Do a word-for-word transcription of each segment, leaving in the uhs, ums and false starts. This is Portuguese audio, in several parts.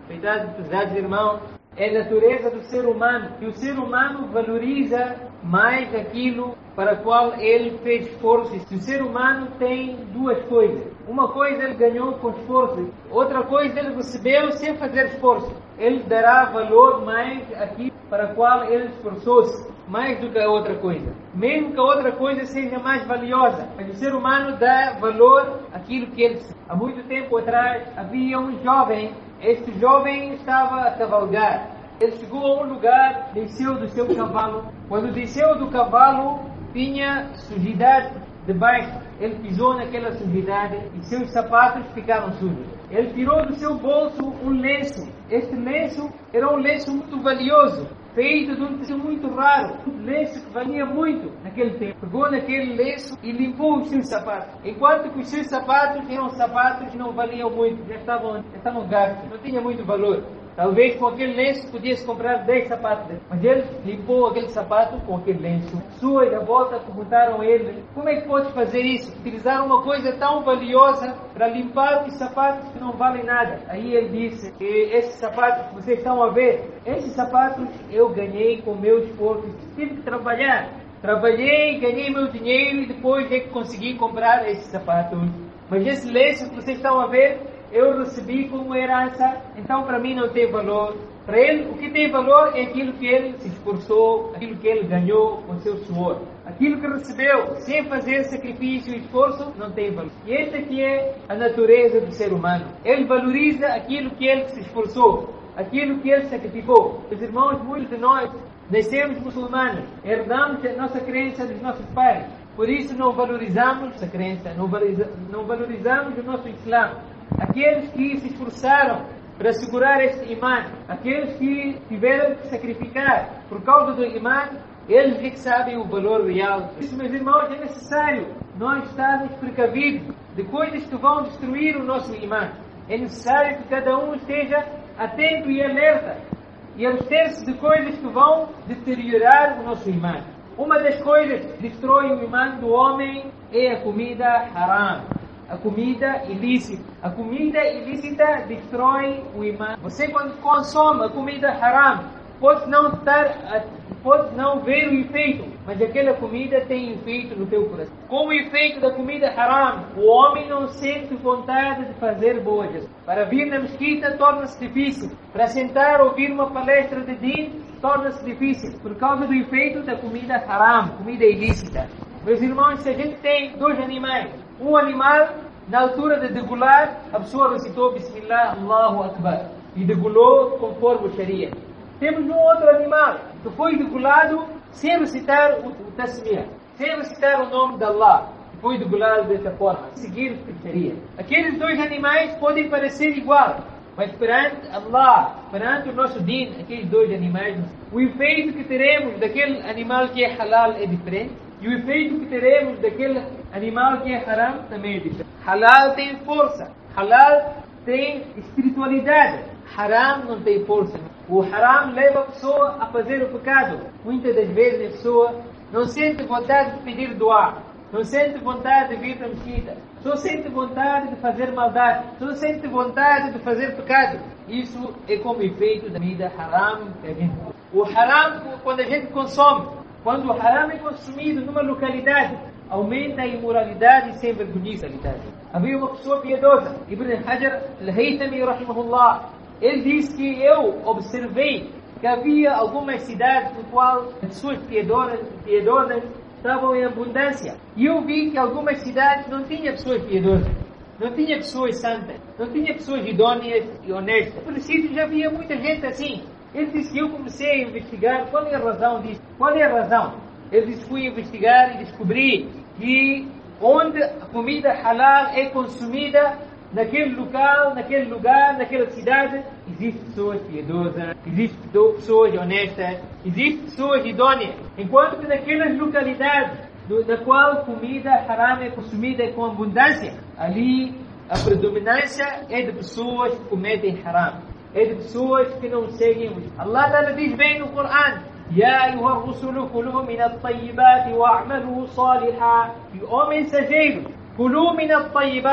Cuidado, pesados irmãos, é a natureza do ser humano. E o ser humano valoriza mais aquilo para o qual ele fez esforço. E o ser humano tem duas coisas. Uma coisa ele ganhou com esforço. Outra coisa ele recebeu sem fazer esforço. Ele dará valor mais aquilo para o qual ele esforçou-se, mais do que a outra coisa. Mesmo que a outra coisa seja mais valiosa. Mas o ser humano dá valor àquilo que ele... Há muito tempo atrás havia um jovem. Este jovem estava a cavalgar. Ele chegou a um lugar, desceu do seu cavalo. Quando desceu do cavalo, tinha sujidade debaixo. Ele pisou naquela sujidade e seus sapatos ficaram sujos. Ele tirou do seu bolso um lenço. Este lenço era um lenço muito valioso, feito de um tecido muito raro. Um lenço que valia muito naquele tempo. Pegou naquele lenço e limpou os seus sapatos. Enquanto que os seus sapatos eram sapatos que não valiam muito, já estavam, já estavam gastos, não tinha muito valor. Talvez com aquele lenço pudesse comprar dez sapatos. Mas ele limpou aquele sapato com aquele lenço. Pessoas à volta perguntaram a ele: como é que podes fazer isso? Utilizar uma coisa tão valiosa para limpar os sapatos que não valem nada. Aí ele disse que esses sapatos que vocês estão a ver, esses sapatos eu ganhei com o meu esforço. Tive que trabalhar. Trabalhei, ganhei meu dinheiro e depois é que consegui comprar esses sapatos. Mas esse lenço que vocês estão a ver, eu recebi como herança, então para mim não tem valor. Para ele, o que tem valor é aquilo que ele se esforçou, aquilo que ele ganhou com seu suor. Aquilo que recebeu sem fazer sacrifício e esforço, não tem valor. E esta aqui é a natureza do ser humano. Ele valoriza aquilo que ele se esforçou, aquilo que ele sacrificou. Os irmãos, muitos de nós nascemos muçulmanos, herdamos a nossa crença dos nossos pais. Por isso não valorizamos essa crença, não, valoriza, não valorizamos o nosso Islã. Aqueles que se esforçaram para segurar este imã, aqueles que tiveram que sacrificar por causa do imã, eles é que sabem o valor real. Por isso, meus irmãos, é necessário nós estarmos precavidos de coisas que vão destruir o nosso imã. É necessário que cada um esteja atento e alerta e abster-se de coisas que vão deteriorar o nosso imã. Uma das coisas que destrói o imã do homem é a comida haram. A comida ilícita. A comida ilícita destrói o imã. Você, quando consome a comida haram, pode não estar, pode não ver o efeito, mas aquela comida tem efeito no teu coração. Com o efeito da comida haram, o homem não sente vontade de fazer boas. Para vir na mesquita torna-se difícil. Para sentar ouvir uma palestra de din torna-se difícil por causa do efeito da comida haram, comida ilícita. Meus irmãos, se a gente tem dois animais, um animal, na altura de degolar, a pessoa recitou Bismillah, Allahu Akbar, e degolou conforme o Sharia. Temos um outro animal que foi degolado sem recitar o, o Tasmiyah, sem recitar o nome de Allah, e foi degolado dessa forma, seguir o Sharia. Aqueles dois animais podem parecer igual, mas perante Allah, perante o nosso din, aqueles dois animais, o efeito que teremos daquele animal que é halal é diferente. E o efeito que teremos daquele animal que é haram também é diferente. Halal tem força. Halal tem espiritualidade. Haram não tem força. O haram leva a pessoa a fazer o pecado. Muitas das vezes a pessoa não sente vontade de pedir doa. Não sente vontade de vir para a mesquita. Só sente vontade de fazer maldade. Só sente vontade de fazer pecado. Isso é como efeito da comida haram que a gente... O haram, quando a gente consome, quando o haram é consumido numa localidade, aumenta a imoralidade e sem vergonhice. Havia uma pessoa piedosa, Ibn Hajar al-Haythami rahimahullah. Ele diz que eu observei que havia algumas cidades no qual as pessoas piedosas, piedosas estavam em abundância. E eu vi que algumas cidades não tinham pessoas piedosas, não tinha pessoas santas, não tinha pessoas idôneas e honestas. Por isso já havia muita gente assim. Ele disse que eu comecei a investigar qual é a razão disso. Qual é a razão? Ele disse que fui investigar e descobri que onde a comida halal é consumida, naquele local, naquele lugar, naquela cidade, existem pessoas piedosas, existem pessoas honestas, existem pessoas idôneas. Enquanto que naquelas localidades na qual comida haram é consumida com abundância, ali a predominância é de pessoas que cometem haram. É de pessoas que não seguem o Allah Ta'ala diz bem no Coran: Ya ayuha rusulu kulu min at-tayyibati wa'malu salihan. E ó mensageiros, kulu min at-tayyibat,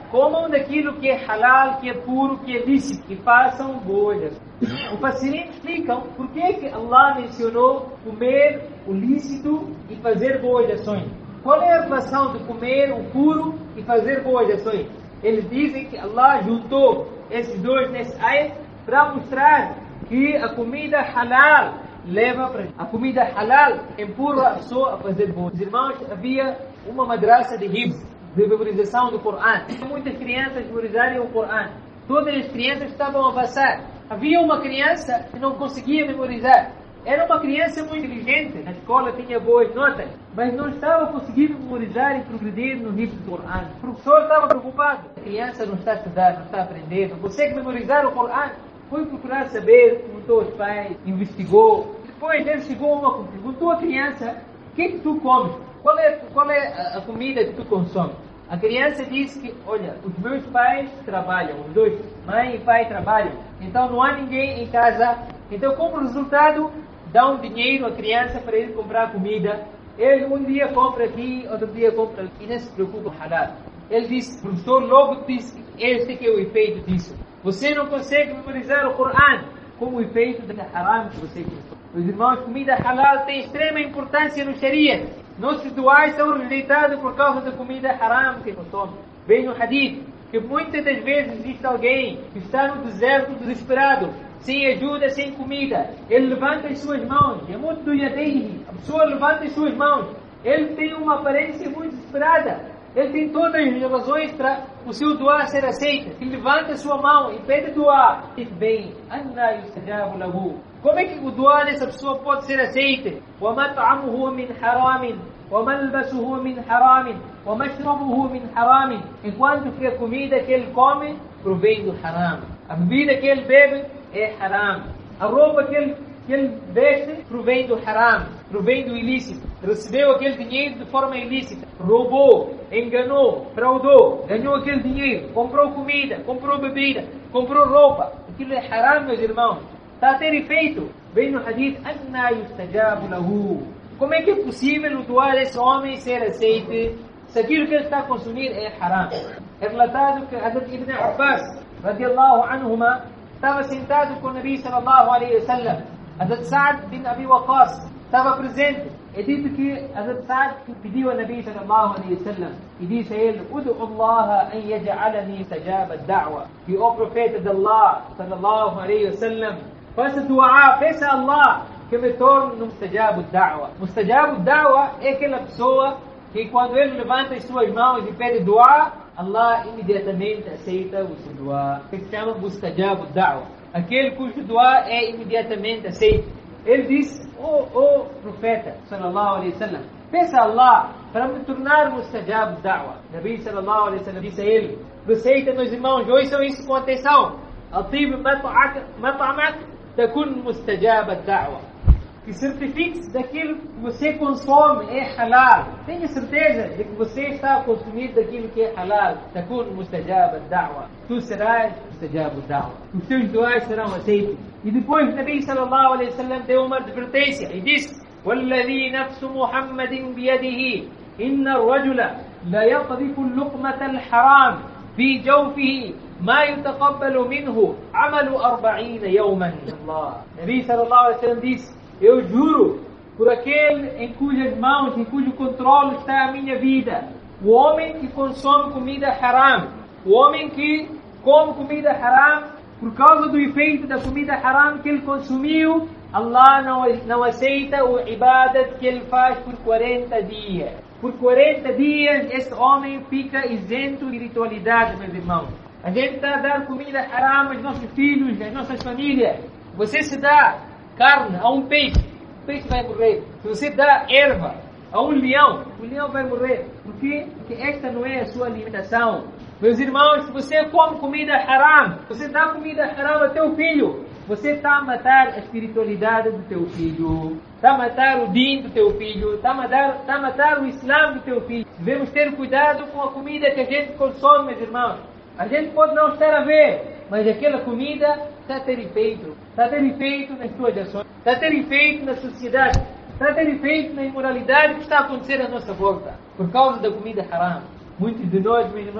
comam daquilo que é halal, que é puro, que é lícito, e façam boas. Os pacientes explicam por que que Allah mencionou comer o lícito e fazer boas ações. Qual é a relação de comer o puro e fazer boas ações? Eles dizem que Allah juntou esses dois nesse ayat para mostrar que a comida halal leva para a comida halal empurra a pessoa a fazer boas. Os irmãos, havia uma madrasa de hifz, de memorização do Coran. Muitas crianças memorizarem o Coran. Todas as crianças estavam a passar. Havia uma criança que não conseguia memorizar. Era uma criança muito inteligente. Na escola tinha boas notas, mas não estava conseguindo memorizar e progredir no hifz do Coran. O professor estava preocupado. A criança não está a estudar, não está a aprender, não consegue memorizar o Coran. Foi procurar saber, perguntou aos pais, investigou. Depois ele chegou a uma conclusão. Perguntou à criança: o que é que tu comes? Qual é, qual é a comida que tu consomes? A criança disse que, olha, os meus pais trabalham, os dois, mãe e pai trabalham, então não há ninguém em casa. Então, como resultado, dá um dinheiro à criança para ele comprar comida. Ele um dia compra aqui, outro dia compra aqui, e não se preocupa com halal. Ele disse, o professor logo disse, este que é o efeito disso. Você não consegue memorizar o Coran como o efeito da haram que você consome. Os irmãos, comida halal tem extrema importância no Sharia. Nossos duais são rejeitados por causa da comida haram que consome. Vem no hadith que muitas das vezes existe alguém que está no deserto desesperado, sem ajuda, sem comida. Ele levanta as suas mãos, yamuddu yadayhi. A pessoa levanta as suas mãos. Ele tem uma aparência muito desesperada. Ele tem todas as razões para o seu dua ser aceito. Ele levanta a sua mão e pede dua. Diz bem, anna yustajabu lahu. Como é que o dua dessa pessoa pode ser aceito? وَمَطْعَمُهُ مِنْ حَرَامٍ وَمَلْبَسُهُ مِنْ حَرَامٍ وَمَشْرَبُهُ مِنْ حَرَامٍ. Enquanto que a comida que ele come provém do haram. A bebida que ele bebe é haram. A roupa que ele, que ele veste provém do haram, provém do ilícito. Recebeu aquele dinheiro de forma ilícita, roubou, enganou, fraudou, ganhou aquele dinheiro, comprou comida, comprou bebida, comprou roupa. Aquilo é haram, meus irmãos. Está a ter efeito. Vem no hadith, anna yustajabu lahu. Como é que é possível o dua desse homem ser aceito se aquilo que ele está a consumir é haram? É relatado que Hazrat Ibn Abbas, radiallahu anhuma, estava sentado com o Nabi sallallahu alaihi wa sallam. Hazrat Sa'd bin Abi Waqqas estava presente. É dito que Hazrat Sa'd pediu a Nabi sallallahu alaihi wa sallam e disse a ele: Udu Allah an yaj'alani sajaba ad-da'wa. Que o profeta de Allah sallallahu alaihi wa sallam faça dua, peça a Allah que me torne no mustajabu ad-da'wa. Mustajabu ad-da'wa é aquela pessoa que quando ele levanta as suas mãos e pede dua, Allah imediatamente aceita o seu dua. Que se chama mustajabu ad-da'wa. Aquele cujo dua é imediatamente aceito. Ele disse: Oh, oh profeta sallallahu alaihi wasallam, peça a Allah para me tornar mustajab ad-da'wa. Nabi sallallahu alaihi wasallam disse a ele: receita, meus irmãos, ouçam isso com atenção. Atib mat'amak takun mustajab ad-da'wa. Que certifique-se daquilo que você consome é halal. Tenha certeza de que você está a consumir daquilo que é halal. Takun mustajab ad-da'wa. Tu serás mustajab ad-da'wa. Os teus duas serão aceitos. E depois o Nabi sallallahu alaihi wasallam deu uma advertência e disse: وَالَّذِي نَفْسُ مُحَمَّدٍ بِيَدِهِ إِنَّ الرَّجُلَ لَيَقْذِفُ اللُّقْمَةَ الْحَرَامِ في جوفه ما يتقبل منه عمل أربعين يوما. Allah. Nabi sallallahu alaihi wasallam disse: eu juro por aquele em cujas mãos, em cujo controle está a minha vida, o homem que consome comida haram, o homem que come comida haram, por causa do efeito da comida haram que ele consumiu, Allah não, não aceita o ibadat que ele faz por quarenta dias. Por quarenta dias, esse homem fica isento de espiritualidade, meus irmãos. A gente está a dar comida haram aos nossos filhos, às nossas famílias. Você se dá carne a um peixe, o peixe vai morrer. Se você dá erva a um leão, o leão vai morrer. Por quê? Porque esta não é a sua alimentação. Meus irmãos, se você come comida haram, você dá comida haram ao teu filho, você está a matar a espiritualidade do teu filho, está a matar o din do teu filho, está a matar, está a matar o Islã do teu filho. Devemos ter cuidado com a comida que a gente consome, meus irmãos. A gente pode não estar a ver, mas aquela comida está a ter efeito. Está a ter efeito nas tuas ações, está a ter efeito na sociedade, está a ter efeito na imoralidade que está a acontecer à nossa volta, por causa da comida haram. Muitos de nós, meus irmãos,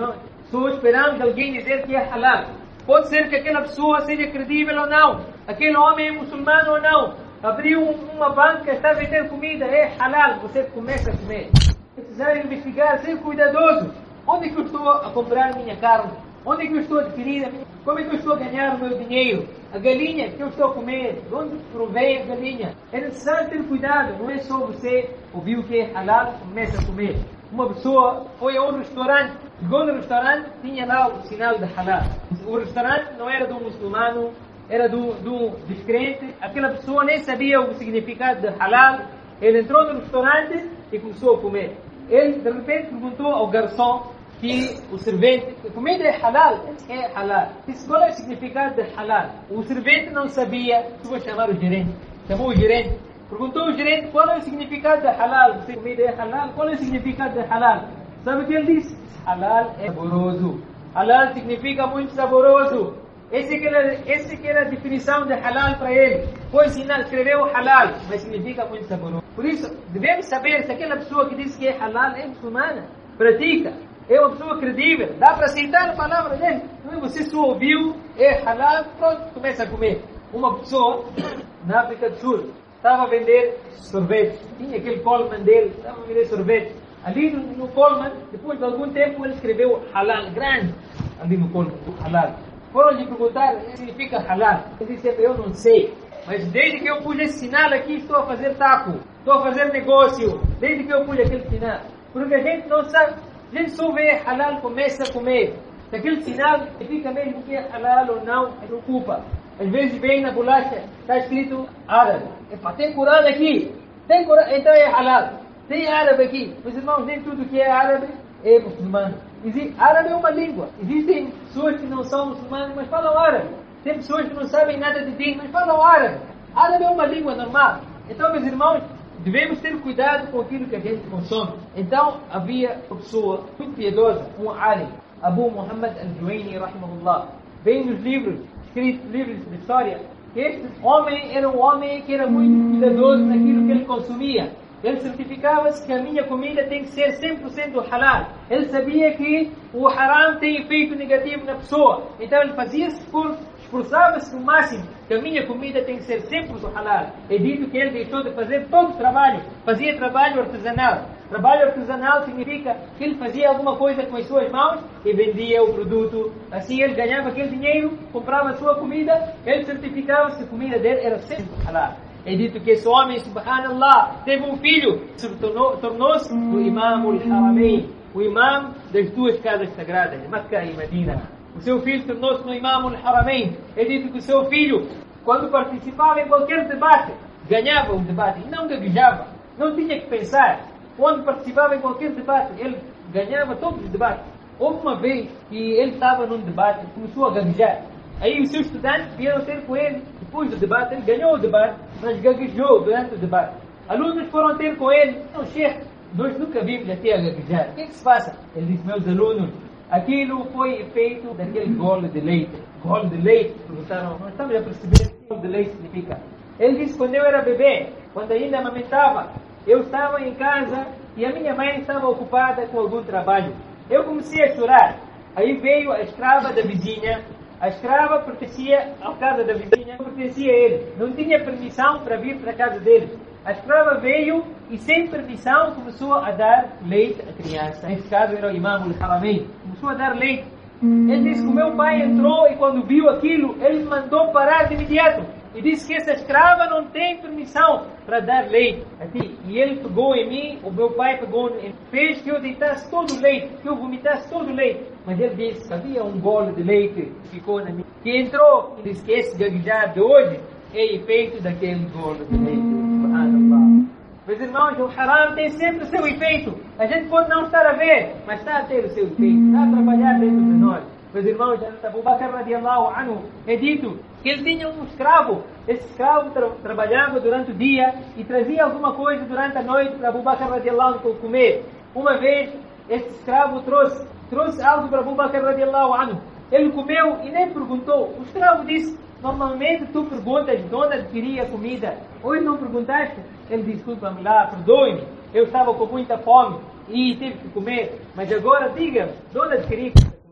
Só esperamos alguém dizer que é halal. Pode ser que aquela pessoa seja credível ou não. Aquele homem é muçulmano ou não. Abriu uma banca, está a vender comida, é halal. Você começa a comer. Precisar investigar, ser cuidadoso. Onde é que eu estou a comprar minha carne? Onde é que eu estou a adquirir? Como é que eu estou a ganhar o meu dinheiro? A galinha que eu estou a comer, de onde provém a galinha? É necessário ter cuidado, não é só você ouviu que é halal, começa a comer. Uma pessoa foi a um restaurante, chegou no restaurante, tinha lá o sinal de halal. O restaurante não era de um muçulmano, era de um descrente. Aquela pessoa nem sabia o significado de halal. Ele entrou no restaurante e começou a comer. Ele, de repente, perguntou ao garçom, que o servente, a comida é halal, é halal. Qual é o significado de halal? O servente não sabia, vou chamar o gerente, chamou o gerente, perguntou ao gerente qual é o significado de halal. Se a comida é halal, qual é o significado de halal? Sabe o que ele disse? Halal é saboroso. Halal significa muito saboroso. Essa que era, essa que era a definição de halal para ele. Foi ensinar, escreveu halal, mas significa muito saboroso. Por isso, devemos saber se aquela pessoa que diz que é halal é muçulmana, pratica. É uma pessoa credível, dá para aceitar a palavra dele. Não é você só ouviu, é halal, pronto, começa a comer. Uma pessoa, na África do Sul, estava a vender sorvete. Tinha aquele Coleman dele, estava a vender sorvete. Ali no, no Coleman, depois de algum tempo, ele escreveu halal, grande, ali no Coleman, halal. Foram lhe perguntar o que significa halal. Ele disse, eu não sei. Mas desde que eu pus esse sinal aqui, estou a fazer taco, estou a fazer negócio. Desde que eu pus aquele sinal. Porque a gente não sabe. A gente só vê halal, começa a comer. Se aquele sinal fica mesmo que é halal ou não, é preocupa. Às vezes vem na bolacha, está escrito árabe. Epa, tem Corão aqui. Tem Corão, então é halal. Tem árabe aqui. Meus irmãos, nem tudo que é árabe é muçulmano. Existe, árabe é uma língua. Existem pessoas que não são muçulmanas, mas falam árabe. Tem pessoas que não sabem nada de din, mas falam árabe. Árabe é uma língua normal. Então, meus irmãos, devemos ter cuidado com aquilo que a gente consome. Então, havia uma pessoa muito piedosa, um alim, Abu Muhammad al-Juwayni, rahimahullah. Vem nos livros, escritos livros de história, que este homem era um homem que era muito cuidadoso naquilo que ele consumia. Ele certificava-se que a minha comida tem que ser cem por cento halal. Ele sabia que o haram tem efeito negativo na pessoa. Então ele fazia-se por esforçava-se no máximo que a minha comida tem que ser cem por cento halal. É dito que ele deixou de fazer todo o trabalho. Fazia trabalho artesanal. Trabalho artesanal significa que ele fazia alguma coisa com as suas mãos e vendia o produto. Assim ele ganhava aquele dinheiro, comprava a sua comida, ele certificava-se que a comida dele era cem por cento halal. É dito que esse homem, subhanallah, teve um filho, tornou-se tornou-se o Imam al-Haramain, o imam das duas casas sagradas, Makkah e Medina. O seu filho tornou-se no Imam al-Haramain. É dito que o seu filho, quando participava em qualquer debate, ganhava o debate e não gaguejava, não tinha que pensar. Quando participava em qualquer debate, ele ganhava todos os debates. Houve uma vez que ele estava num debate e começou a gaguejar. Aí os seus estudantes vieram ter com ele, depois do debate, ele ganhou o debate, mas gaguejou durante o debate. Alunos foram ter com ele, não, chefe, nós nunca vimos até a gaguejar. O que é que se passa? Ele disse, meus alunos, aquilo foi feito daquele gole de leite. Gole de leite? Perguntaram, nós estamos a perceber o que gole de leite significa. Ele disse, quando eu era bebê, quando ainda amamentava, eu estava em casa e a minha mãe estava ocupada com algum trabalho. Eu comecei a chorar. Aí veio a escrava da vizinha. A escrava pertencia à casa da vizinha, não pertencia a ele. Não tinha permissão para vir para a casa dele. A escrava veio e, sem permissão, começou a dar leite à criança. Nesse caso era o Imam al-Haramain. Começou a dar leite. Ele disse que o meu pai entrou e, quando viu aquilo, ele mandou parar de imediato. E disse que essa escrava não tem permissão para dar leite. Assim, e ele pegou em mim, o meu pai pegou em mim, fez que eu deitasse todo o leite, que eu vomitasse todo o leite. Mas ele disse que havia um gole de leite que ficou na minha, que entrou e disse que esse gaguejar de hoje é efeito daquele gole de leite. Subhanallah. Meus irmãos, o haram tem sempre o seu efeito. A gente pode não estar a ver, mas está a ter o seu efeito, está a trabalhar dentro de nós. Meus irmãos, Abu Bakr radiallahu anhu, é dito que ele tinha um escravo. Esse escravo tra trabalhava durante o dia e trazia alguma coisa durante a noite para Abu Bakr radiallahu anhu comer. Uma vez, esse escravo trouxe, trouxe algo para Abu Bakr radiallahu anhu. Ele comeu e nem perguntou. O escravo disse, normalmente tu perguntas de onde adquiria a comida. Hoje não perguntaste? Ele disse, desculpa-me lá, perdoe-me. Eu estava com muita fome e tive que comer. Mas agora diga-me, de onde adquiri?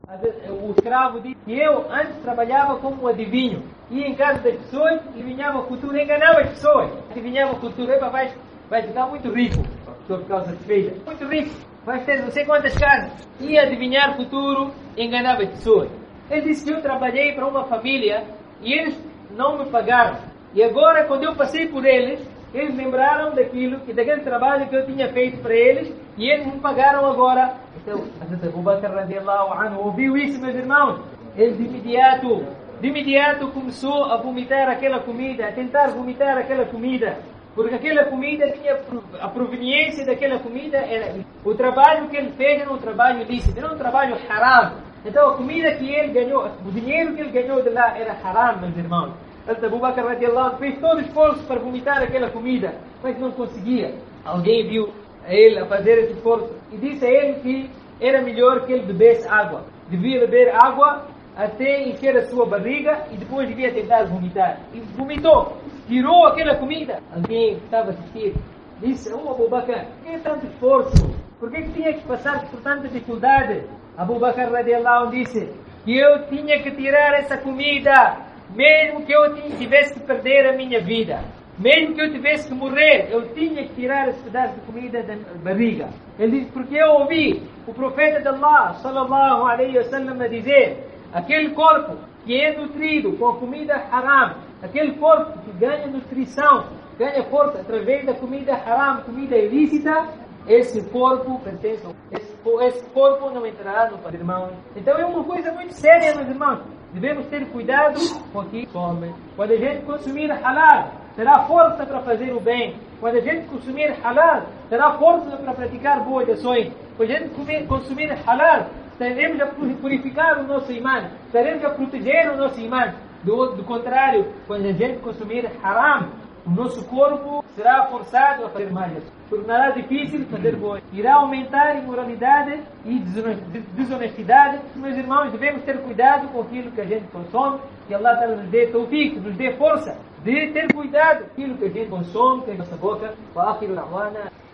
O escravo diz que eu antes trabalhava como um adivinho. Ia em casa das pessoas, adivinhava o futuro, enganava as pessoas. Adivinhava o futuro, epa, vai, vai ficar muito rico por causa de filha. Muito rico, vai ter não sei quantas casas. Ia adivinhar o futuro, enganava as pessoas. Ele disse que eu trabalhei para uma família e eles não me pagaram. E agora, quando eu passei por eles, eles lembraram daquilo, daquele trabalho que eu tinha feito para eles e eles me pagaram agora. Então, Abu Bakr radiallahu anhu ouviu isso, meus irmãos. Ele de imediato, de imediato começou a vomitar aquela comida, a tentar vomitar aquela comida. Porque aquela comida tinha, a proveniência daquela comida era, o trabalho que ele fez era um trabalho lícito, era um trabalho haram. Então a comida que ele ganhou, o dinheiro que ele ganhou de lá era haram, meus irmãos. Abu Bakr radiallahu anhu fez todo o esforço para vomitar aquela comida, mas não conseguia. Alguém viu ele a fazer esse esforço e disse a ele que era melhor que ele bebesse água. Devia beber água até encher a sua barriga e depois devia tentar vomitar. E vomitou, tirou aquela comida. Alguém que estava a assistir disse: oh Abu Bakr, por que tanto esforço? Por que tinha que passar por tanta dificuldade? Abu Bakr radiallahu anhu disse que eu tinha que tirar essa comida, mesmo que eu tivesse que perder a minha vida. Mesmo que eu tivesse que morrer, eu tinha que tirar esse pedaço de comida da barriga. Ele diz, porque eu ouvi o profeta de Allah, sallallahu alaihi wasallam, a dizer: aquele corpo que é nutrido com a comida haram, aquele corpo que ganha nutrição, ganha força através da comida haram, comida ilícita, esse corpo pertence a esse, esse corpo não entrará no Pai, irmãos. Então é uma coisa muito séria, meus irmãos. Devemos ter cuidado com aquilo que come. Quando a gente consumir halal, terá força para fazer o bem. Quando a gente consumir halal, terá força para praticar boas ações. Quando a gente comer, consumir halal, estaremos a purificar o nosso imã, estaremos a proteger o nosso imã. Do, do contrário, quando a gente consumir haram, o nosso corpo será forçado a fazer mais. Tornará difícil fazer boas. Irá aumentar a imoralidade e desonestidade. Meus irmãos, devemos ter cuidado com aquilo que a gente consome. Que Allah nos dê tawfiq, nos dê força de ter cuidado com aquilo que a gente consome, que é a nossa boca. Wa akhiru da'wana.